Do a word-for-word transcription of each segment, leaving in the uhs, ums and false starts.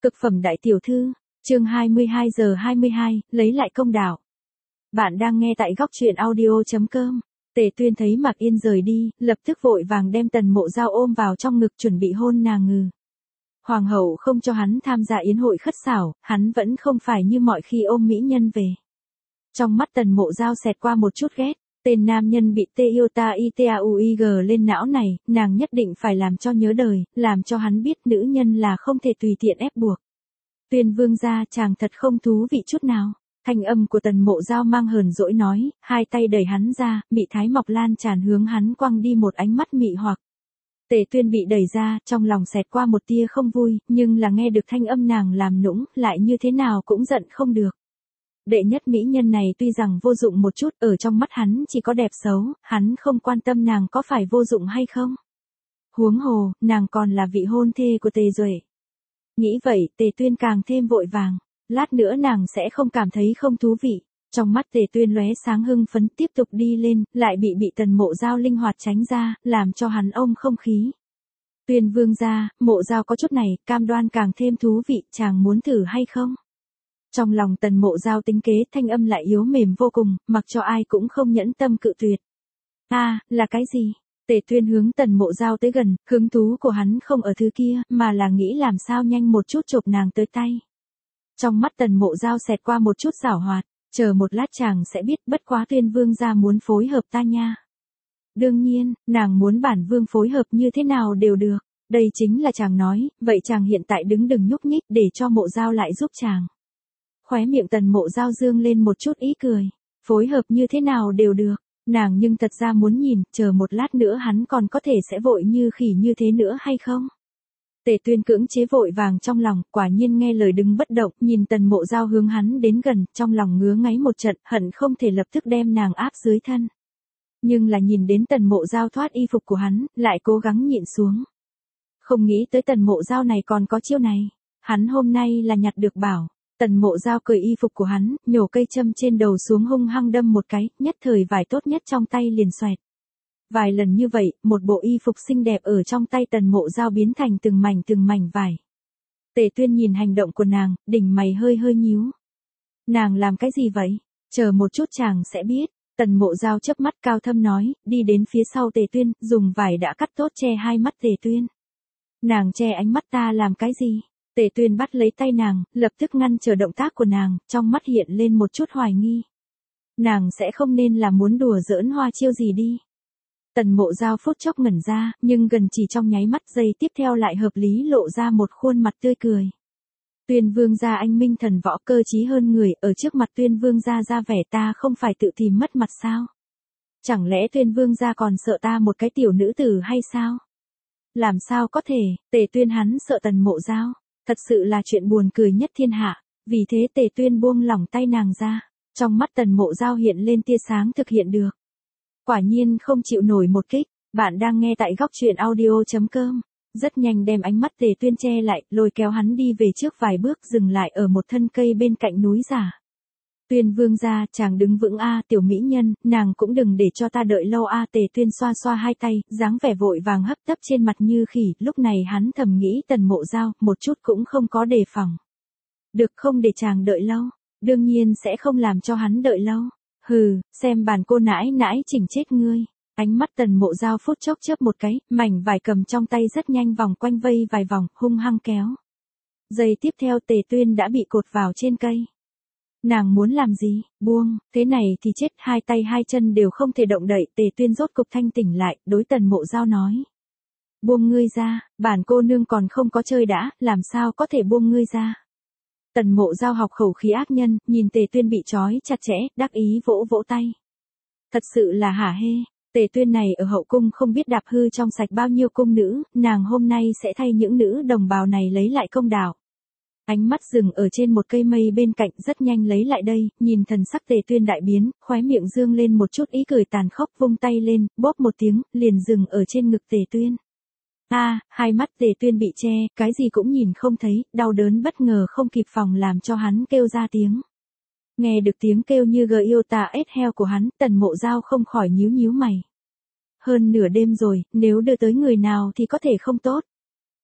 Cực phẩm đại tiểu thư, chương hai mươi hai giờ hai mươi hai, lấy lại công đạo. Bạn đang nghe tại góc truyện audio chấm com. Tề Tuyên thấy Mạc Yên rời đi, lập tức vội vàng đem Tần Mộ Giao ôm vào trong ngực chuẩn bị hôn nàng ngừ. Hoàng hậu không cho hắn tham gia yến hội khất xảo, hắn vẫn không phải như mọi khi ôm mỹ nhân về. Trong mắt Tần Mộ Giao xẹt qua một chút ghét, tên nam nhân bị tê yêu ta i t a u i g lên não này, nàng nhất định phải làm cho nhớ đời, làm cho hắn biết nữ nhân là không thể tùy tiện ép buộc. Tuyên vương gia, chàng thật không thú vị chút nào. Thanh âm của Tần Mộ Giao mang hờn dỗi nói, hai tay đẩy hắn ra, mị thái mọc lan tràn hướng hắn quăng đi một ánh mắt mị hoặc. Tề Tuyên bị đẩy ra, trong lòng xẹt qua một tia không vui, nhưng là nghe được thanh âm nàng làm nũng, lại như thế nào cũng giận không được. Đệ nhất mỹ nhân này tuy rằng vô dụng một chút, ở trong mắt hắn chỉ có đẹp xấu, hắn không quan tâm nàng có phải vô dụng hay không. Huống hồ, nàng còn là vị hôn thê của Tề Duệ. Nghĩ vậy, Tề Tuyên càng thêm vội vàng, lát nữa nàng sẽ không cảm thấy không thú vị. Trong mắt Tề Tuyên lóe sáng hưng phấn tiếp tục đi lên, lại bị bị Tần Mộ Giao linh hoạt tránh ra, làm cho hắn ôm không khí. Tuyên vương gia, Mộ Giao có chút này, cam đoan càng thêm thú vị, chàng muốn thử hay không? Trong lòng Tần Mộ Giao tính kế, thanh âm lại yếu mềm vô cùng, mặc cho ai cũng không nhẫn tâm cự tuyệt. A, à, là cái gì? Tề Tuyên hướng Tần Mộ Giao tới gần, hứng thú của hắn không ở thứ kia, mà là nghĩ làm sao nhanh một chút chộp nàng tới tay. Trong mắt Tần Mộ Giao xẹt qua một chút giảo hoạt, chờ một lát chàng sẽ biết, bất quá Tuyên vương gia muốn phối hợp ta nha. Đương nhiên, nàng muốn bản vương phối hợp như thế nào đều được, đây chính là chàng nói, vậy chàng hiện tại đứng đừng nhúc nhích để cho Mộ Giao lại giúp chàng. Khóe miệng Tần Mộ Giao dương lên một chút ý cười, phối hợp như thế nào đều được, nàng nhưng thật ra muốn nhìn, chờ một lát nữa hắn còn có thể sẽ vội như khỉ như thế nữa hay không? Tề Tuyên cưỡng chế vội vàng trong lòng, quả nhiên nghe lời đứng bất động, nhìn Tần Mộ Giao hướng hắn đến gần, trong lòng ngứa ngáy một trận, hận không thể lập tức đem nàng áp dưới thân. Nhưng là nhìn đến Tần Mộ Giao thoát y phục của hắn, lại cố gắng nhịn xuống. Không nghĩ tới Tần Mộ Giao này còn có chiêu này, hắn hôm nay là nhặt được bảo. Tần Mộ Giao cởi y phục của hắn, nhổ cây châm trên đầu xuống hung hăng đâm một cái, nhất thời vải tốt nhất trong tay liền xoẹt. Vài lần như vậy, một bộ y phục xinh đẹp ở trong tay Tần Mộ Giao biến thành từng mảnh từng mảnh vải. Tề Tuyên nhìn hành động của nàng, đỉnh mày hơi hơi nhíu. Nàng làm cái gì vậy? Chờ một chút chàng sẽ biết. Tần Mộ Giao chớp mắt cao thâm nói, đi đến phía sau Tề Tuyên, dùng vải đã cắt tốt che hai mắt Tề Tuyên. Nàng che ánh mắt ta làm cái gì? Tề Tuyên bắt lấy tay nàng, lập tức ngăn trở động tác của nàng, trong mắt hiện lên một chút hoài nghi. Nàng sẽ không nên là muốn đùa giỡn hoa chiêu gì đi. Tần Mộ Giao phút chốc ngẩn ra, nhưng gần chỉ trong nháy mắt giây tiếp theo lại hợp lý lộ ra một khuôn mặt tươi cười. Tuyên vương gia anh minh thần võ cơ trí hơn người, ở trước mặt Tuyên vương gia ra vẻ ta không phải tự tìm mất mặt sao? Chẳng lẽ Tuyên vương gia còn sợ ta một cái tiểu nữ tử hay sao? Làm sao có thể, Tề Tuyên hắn sợ Tần Mộ Giao. Thật sự là chuyện buồn cười nhất thiên hạ, vì thế Tề Tuyên buông lỏng tay nàng ra, trong mắt Tần Mộ Giao hiện lên tia sáng thực hiện được. Quả nhiên không chịu nổi một kích, bạn đang nghe tại góc truyện audio chấm com, rất nhanh đem ánh mắt Tề Tuyên che lại, lôi kéo hắn đi về trước vài bước dừng lại ở một thân cây bên cạnh núi giả. Tuyên vương gia, chàng đứng vững a, tiểu mỹ nhân, nàng cũng đừng để cho ta đợi lâu a. Tề Tuyên xoa xoa hai tay, dáng vẻ vội vàng hấp tấp trên mặt như khỉ, lúc này hắn thầm nghĩ Tần Mộ Giao, một chút cũng không có đề phòng. Được không để chàng đợi lâu, đương nhiên sẽ không làm cho hắn đợi lâu. Hừ, xem bản cô nãi nãi chỉnh chết ngươi. Ánh mắt Tần Mộ Giao phút chốc chớp một cái, mảnh vải cầm trong tay rất nhanh vòng quanh vây vài vòng, hung hăng kéo. Giây tiếp theo Tề Tuyên đã bị cột vào trên cây. Nàng muốn làm gì? Buông, thế này thì chết, hai tay hai chân đều không thể động đậy. Tề Tuyên rốt cục thanh tỉnh lại, đối Tần Mộ Giao nói. Buông ngươi ra, bản cô nương còn không có chơi đã, làm sao có thể buông ngươi ra? Tần Mộ Giao học khẩu khí ác nhân, nhìn Tề Tuyên bị trói chặt chẽ, đắc ý vỗ vỗ tay. Thật sự là hả hê, Tề Tuyên này ở hậu cung không biết đạp hư trong sạch bao nhiêu cung nữ, nàng hôm nay sẽ thay những nữ đồng bào này lấy lại công đạo. Ánh mắt dừng ở trên một cây mây bên cạnh rất nhanh lấy lại đây, nhìn thần sắc Tề Tuyên đại biến, khóe miệng dương lên một chút ý cười tàn khốc, vung tay lên, bóp một tiếng, liền dừng ở trên ngực Tề Tuyên. A, à, hai mắt Tề Tuyên bị che, cái gì cũng nhìn không thấy, đau đớn bất ngờ không kịp phòng làm cho hắn kêu ra tiếng. Nghe được tiếng kêu như gờ yêu tà ết heo của hắn, Tần Mộ Giao không khỏi nhíu nhíu mày. Hơn nửa đêm rồi, nếu đưa tới người nào thì có thể không tốt.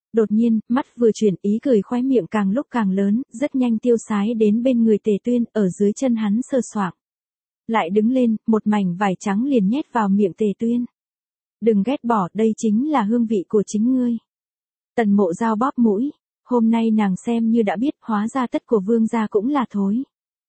Đột nhiên, mắt vừa chuyển, ý cười khóe miệng càng lúc càng lớn, rất nhanh tiêu sái đến bên người Tề Tuyên, ở dưới chân hắn sờ soạng. Lại đứng lên, một mảnh vải trắng liền nhét vào miệng Tề Tuyên. Đừng ghét bỏ, đây chính là hương vị của chính ngươi. Tần Mộ Dao bóp mũi, hôm nay nàng xem như đã biết, hóa ra tất của vương gia cũng là thối.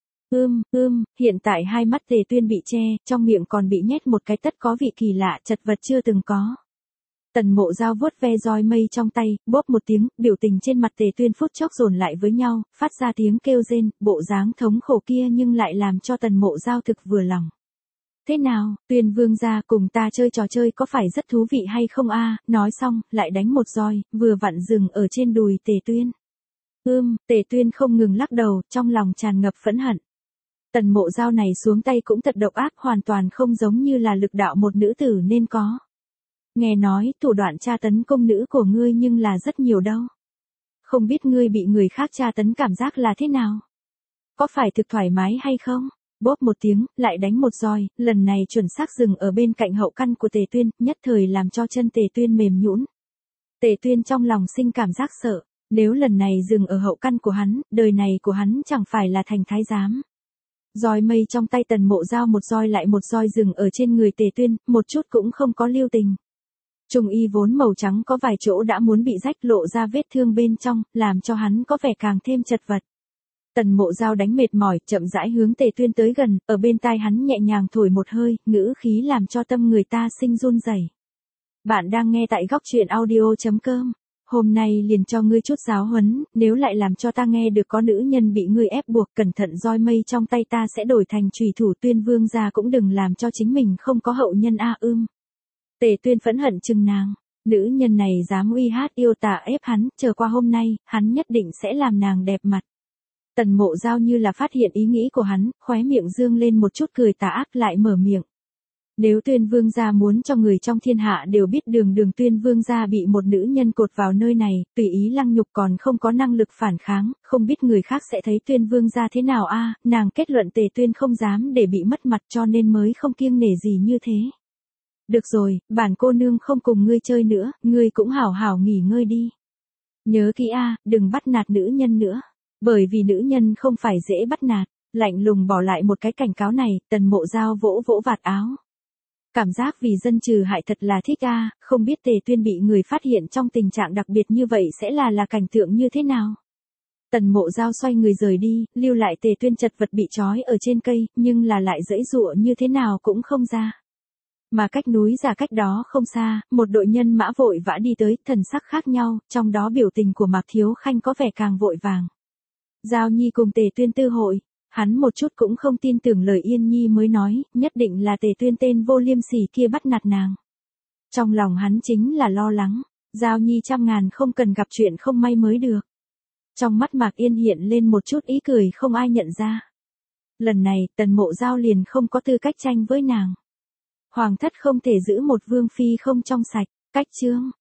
Ưm, ưm, hiện tại hai mắt Tề Tuyên bị che, trong miệng còn bị nhét một cái tất có vị kỳ lạ, chật vật chưa từng có. Tần Mộ Dao vuốt ve roi mây trong tay, bóp một tiếng, biểu tình trên mặt Tề Tuyên phút chốc dồn lại với nhau, phát ra tiếng kêu rên, bộ dáng thống khổ kia nhưng lại làm cho Tần Mộ Dao thực vừa lòng. Thế nào, Tuyên vương gia, cùng ta chơi trò chơi có phải rất thú vị hay không a? Nói xong, lại đánh một roi, vừa vặn dừng ở trên đùi Tề Tuyên. Ưm, Tề Tuyên không ngừng lắc đầu, trong lòng tràn ngập phẫn hận. Tần Mộ Dao này xuống tay cũng thật độc ác, hoàn toàn không giống như là lực đạo một nữ tử nên có. Nghe nói, thủ đoạn tra tấn công nữ của ngươi nhưng là rất nhiều đâu. Không biết ngươi bị người khác tra tấn cảm giác là thế nào? Có phải thực thoải mái hay không? Bóp một tiếng, lại đánh một roi, lần này chuẩn xác dừng ở bên cạnh hậu căn của Tề Tuyên, nhất thời làm cho chân Tề Tuyên mềm nhũn. Tề Tuyên trong lòng sinh cảm giác sợ, nếu lần này dừng ở hậu căn của hắn, đời này của hắn chẳng phải là thành thái giám. Roi mây trong tay Tần Mộ Dao một roi lại một roi dừng ở trên người Tề Tuyên, một chút cũng không có lưu tình. Trung y vốn màu trắng có vài chỗ đã muốn bị rách, lộ ra vết thương bên trong, làm cho hắn có vẻ càng thêm chật vật. Tần Mộ Dao đánh mệt mỏi, chậm rãi hướng Tề Tuyên tới gần, ở bên tai hắn nhẹ nhàng thổi một hơi, ngữ khí làm cho tâm người ta sinh run rẩy. Bạn đang nghe tại góc truyện audio chấm com. Hôm nay liền cho ngươi chút giáo huấn, nếu lại làm cho ta nghe được có nữ nhân bị ngươi ép buộc, cẩn thận roi mây trong tay ta sẽ đổi thành chùy thủ. Tuyên vương gia cũng đừng làm cho chính mình không có hậu nhân a ưm. Tề Tuyên phẫn hận chừng nàng, nữ nhân này dám uy hát yêu tà ép hắn, chờ qua hôm nay, hắn nhất định sẽ làm nàng đẹp mặt. Tần Mộ Dao như là phát hiện ý nghĩ của hắn, khóe miệng dương lên một chút cười tà ác, lại mở miệng. Nếu Tuyên vương gia muốn cho người trong thiên hạ đều biết đường đường Tuyên vương gia bị một nữ nhân cột vào nơi này, tùy ý lăng nhục còn không có năng lực phản kháng, không biết người khác sẽ thấy Tuyên vương gia thế nào a? Nàng kết luận Tề Tuyên không dám để bị mất mặt cho nên mới không kiêng nể gì như thế. Được rồi, bản cô nương không cùng ngươi chơi nữa, ngươi cũng hảo hảo nghỉ ngơi đi. Nhớ kỹ a, đừng bắt nạt nữ nhân nữa, bởi vì nữ nhân không phải dễ bắt nạt. Lạnh lùng bỏ lại một cái cảnh cáo này, Tần Mộ Dao vỗ vỗ vạt áo. Cảm giác vì dân trừ hại thật là thích a, không biết Tề Tuyên bị người phát hiện trong tình trạng đặc biệt như vậy sẽ là là cảnh tượng như thế nào. Tần Mộ Dao xoay người rời đi, lưu lại Tề Tuyên chật vật bị trói ở trên cây, nhưng là lại giãy giụa như thế nào cũng không ra. Mà cách núi giả cách đó không xa, một đội nhân mã vội vã đi tới, thần sắc khác nhau, trong đó biểu tình của Mạc Thiếu Khanh có vẻ càng vội vàng. Giao Nhi cùng Tề Tuyên tư hội, hắn một chút cũng không tin tưởng lời Yên Nhi mới nói, nhất định là Tề Tuyên tên vô liêm sỉ kia bắt nạt nàng. Trong lòng hắn chính là lo lắng, Giao Nhi trăm ngàn không cần gặp chuyện không may mới được. Trong mắt Mạc Yên hiện lên một chút ý cười không ai nhận ra. Lần này, Tần Mộ Dao liền không có tư cách tranh với nàng. Hoàng thất không thể giữ một vương phi không trong sạch, cách chương.